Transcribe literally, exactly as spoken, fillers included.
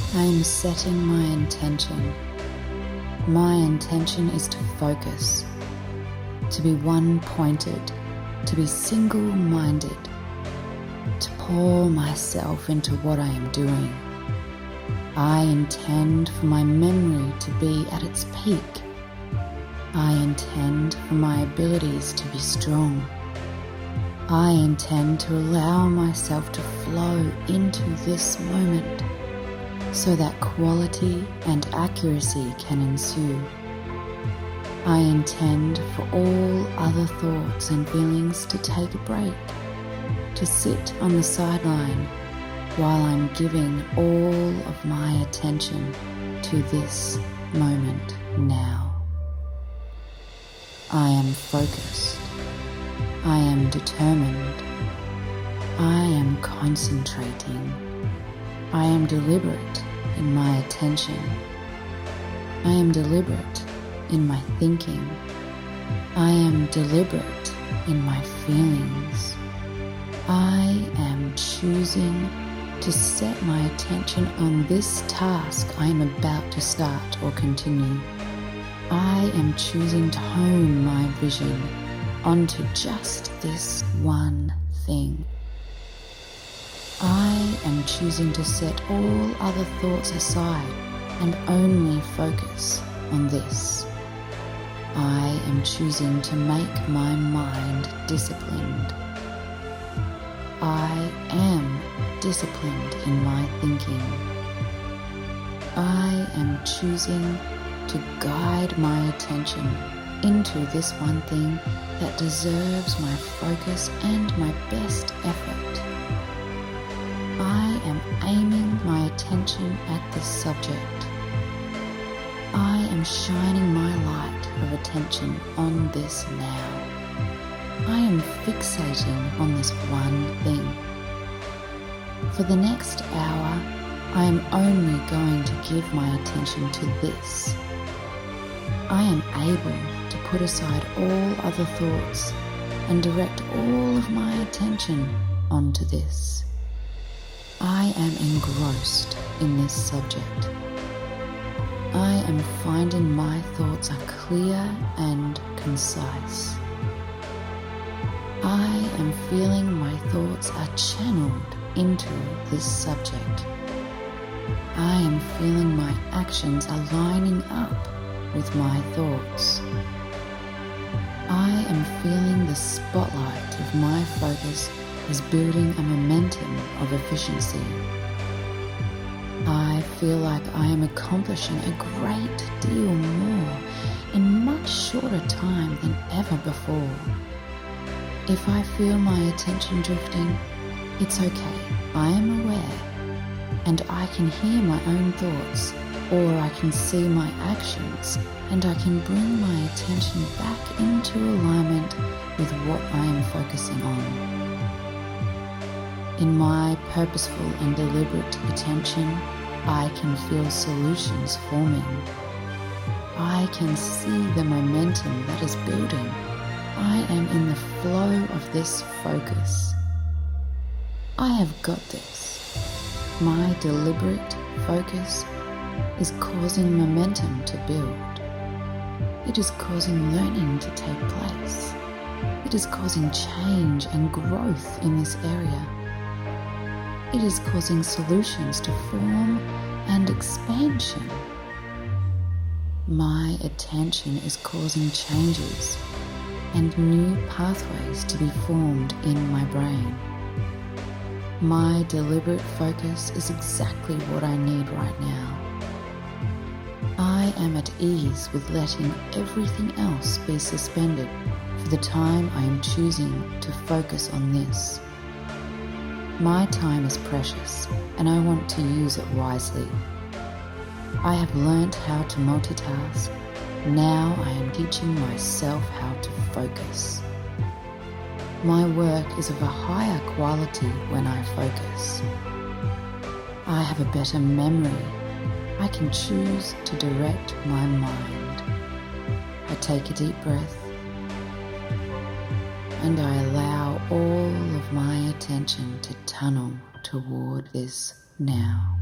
I am setting my intention. My intention is to focus, to be one-pointed, to be single-minded, to pour myself into what I am doing. I intend for my memory to be at its peak. I intend for my abilities to be strong. I intend to allow myself to flow into this moment so that quality and accuracy can ensue. I intend for all other thoughts and feelings to take a break, to sit on the sideline while I'm giving all of my attention to this moment now. I am focused. I am determined. I am concentrating. I am deliberate in my attention. I am deliberate in my thinking. I am deliberate in my feelings. I am choosing to set my attention on this task I am about to start or continue. I am choosing to hone my vision onto just this one thing. I am choosing to set all other thoughts aside and only focus on this. I am choosing to make my mind disciplined. I am disciplined in my thinking. I am choosing to guide my attention into this one thing that deserves my focus and my best effort. I am aiming my attention at this subject. I am shining my light of attention on this now. I am fixating on this one thing. For the next hour, I am only going to give my attention to this. I am able to put aside all other thoughts and direct all of my attention onto this. I am engrossed in this subject. I am finding my thoughts are clear and concise. I am feeling my thoughts are channeled into this subject. I am feeling my actions are lining up with my thoughts. I am feeling the spotlight of my focus is building a momentum of efficiency. I feel like I am accomplishing a great deal more in much shorter time than ever before. If I feel my attention drifting, it's okay. I am aware, and I can hear my own thoughts, or I can see my actions, and I can bring my attention back into alignment with what I am focusing on. In my purposeful and deliberate attention, I can feel solutions forming. I can see the momentum that is building. I am in the flow of this focus. I have got this. My deliberate focus is causing momentum to build. It is causing learning to take place. It is causing change and growth in this area. It is causing solutions to form and expansion. My attention is causing changes and new pathways to be formed in my brain. My deliberate focus is exactly what I need right now. I am at ease with letting everything else be suspended for the time I am choosing to focus on this. My time is precious, and I want to use it wisely. I have learnt how to multitask. Now I am teaching myself how to focus. My work is of a higher quality when I focus. I have a better memory. I can choose to direct my mind. I take a deep breath, and I allow all of my attention to tunnel toward this now.